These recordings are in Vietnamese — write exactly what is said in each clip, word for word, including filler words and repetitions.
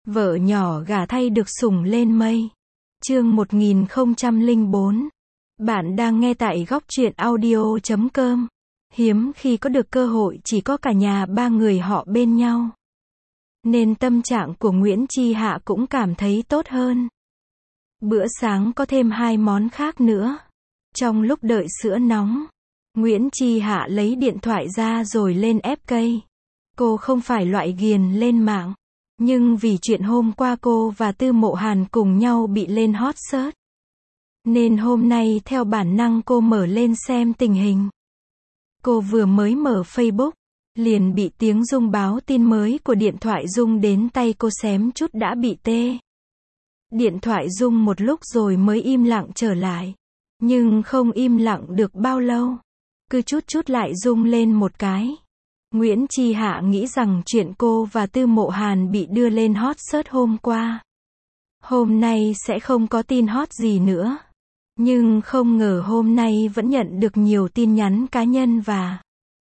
Vợ nhỏ gả thay được sủng lên mây. Chương một nghìn không trăm lẻ bốn. Bạn đang nghe tại góc truyện audio chấm com. Hiếm khi có được cơ hội chỉ có cả nhà ba người họ bên nhau. Nên tâm trạng của Nguyễn Chi Hạ cũng cảm thấy tốt hơn. Bữa sáng có thêm hai món khác nữa. Trong lúc đợi sữa nóng, Nguyễn Chi Hạ lấy điện thoại ra rồi lên ép cây. Cô không phải loại ghiền lên mạng. Nhưng vì chuyện hôm qua cô và Tư Mộ Hàn cùng nhau bị lên hot search, nên hôm nay theo bản năng cô mở lên xem tình hình. Cô vừa mới mở Facebook, liền bị tiếng rung báo tin mới của điện thoại rung đến tay cô xém chút đã bị tê. Điện thoại rung một lúc rồi mới im lặng trở lại. Nhưng không im lặng được bao lâu. Cứ chút chút lại rung lên một cái. Nguyễn Chi Hạ nghĩ rằng chuyện cô và Tư Mộ Hàn bị đưa lên hot search hôm qua, hôm nay sẽ không có tin hot gì nữa. Nhưng không ngờ hôm nay vẫn nhận được nhiều tin nhắn cá nhân và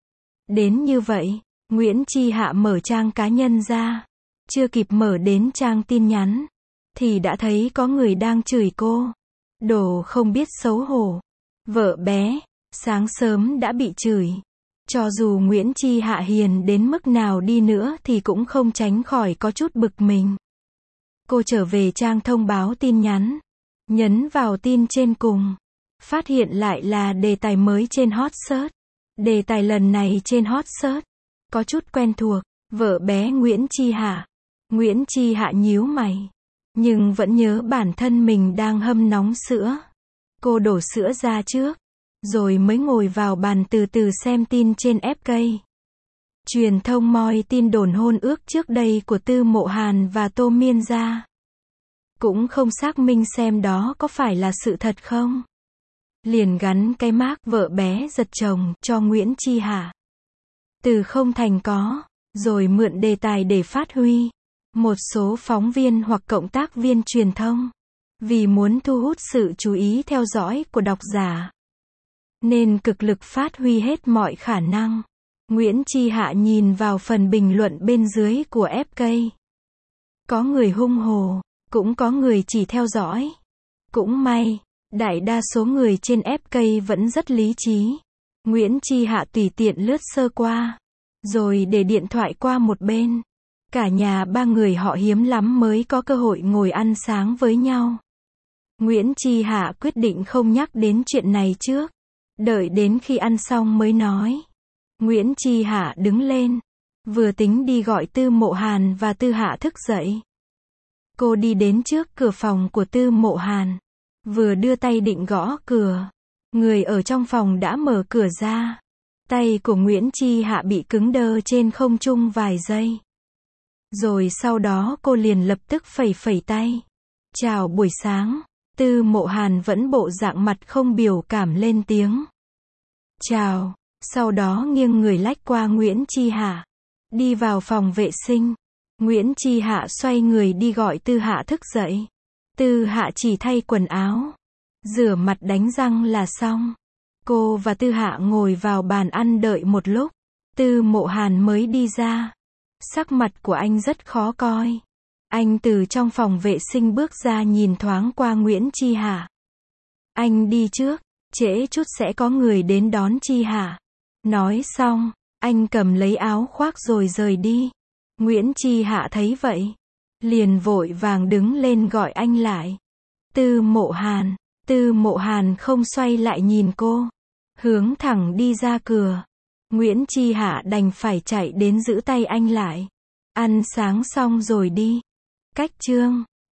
đến như vậy, Nguyễn Chi Hạ mở trang cá nhân ra. Chưa kịp mở đến trang tin nhắn, thì đã thấy có người đang chửi cô. Đồ không biết xấu hổ. Vợ bé, sáng sớm đã bị chửi. Cho dù Nguyễn Chi Hạ hiền đến mức nào đi nữa thì cũng không tránh khỏi có chút bực mình. Cô trở về trang thông báo tin nhắn. Nhấn vào tin trên cùng. Phát hiện lại là đề tài mới trên hot search. Đề tài lần này trên hot search có chút quen thuộc. Vợ bé Nguyễn Chi Hạ. Nguyễn Chi Hạ nhíu mày. Nhưng vẫn nhớ bản thân mình đang hâm nóng sữa. Cô đổ sữa ra trước, rồi mới ngồi vào bàn từ từ xem tin trên ép cây. Truyền thông moi tin đồn hôn ước trước đây của Tư Mộ Hàn và Tô Miên ra. Cũng không xác minh xem đó có phải là sự thật không. Liền gắn cái mác vợ bé giật chồng cho Nguyễn Chi Hạ. Từ không thành có, rồi mượn đề tài để phát huy. Một số phóng viên hoặc cộng tác viên truyền thông, vì muốn thu hút sự chú ý theo dõi của độc giả, nên cực lực phát huy hết mọi khả năng. Nguyễn Chi Hạ nhìn vào phần bình luận bên dưới của ép cây. Có người hung hồ, cũng có người chỉ theo dõi. Cũng may, đại đa số người trên ép cây vẫn rất lý trí. Nguyễn Chi Hạ tùy tiện lướt sơ qua, rồi để điện thoại qua một bên. Cả nhà ba người họ hiếm lắm mới có cơ hội ngồi ăn sáng với nhau. Nguyễn Chi Hạ quyết định không nhắc đến chuyện này trước. Đợi đến khi ăn xong mới nói. Nguyễn Chi Hạ đứng lên. Vừa tính đi gọi Tư Mộ Hàn và Tư Hạ thức dậy. Cô đi đến trước cửa phòng của Tư Mộ Hàn. Vừa đưa tay định gõ cửa. Người ở trong phòng đã mở cửa ra. Tay của Nguyễn Chi Hạ bị cứng đơ trên không trung vài giây. Rồi sau đó cô liền lập tức phẩy phẩy tay. Chào buổi sáng. Tư Mộ Hàn vẫn bộ dạng mặt không biểu cảm lên tiếng. Chào. Sau đó nghiêng người lách qua Nguyễn Chi Hạ. Đi vào phòng vệ sinh. Nguyễn Chi Hạ xoay người đi gọi Tư Hạ thức dậy. Tư Hạ chỉ thay quần áo, rửa mặt đánh răng là xong. Cô và Tư Hạ ngồi vào bàn ăn đợi một lúc. Tư Mộ Hàn mới đi ra. Sắc mặt của anh rất khó coi. Anh từ trong phòng vệ sinh bước ra nhìn thoáng qua Nguyễn Chi Hạ. Anh đi trước, trễ chút sẽ có người đến đón Chi Hạ. Nói xong, anh cầm lấy áo khoác rồi rời đi. Nguyễn Chi Hạ thấy vậy, liền vội vàng đứng lên gọi anh lại. Tư Mộ Hàn. Tư Mộ Hàn không xoay lại nhìn cô, hướng thẳng đi ra cửa. Nguyễn Chi Hạ đành phải chạy đến giữ tay anh lại. Ăn sáng xong rồi đi. Cách chương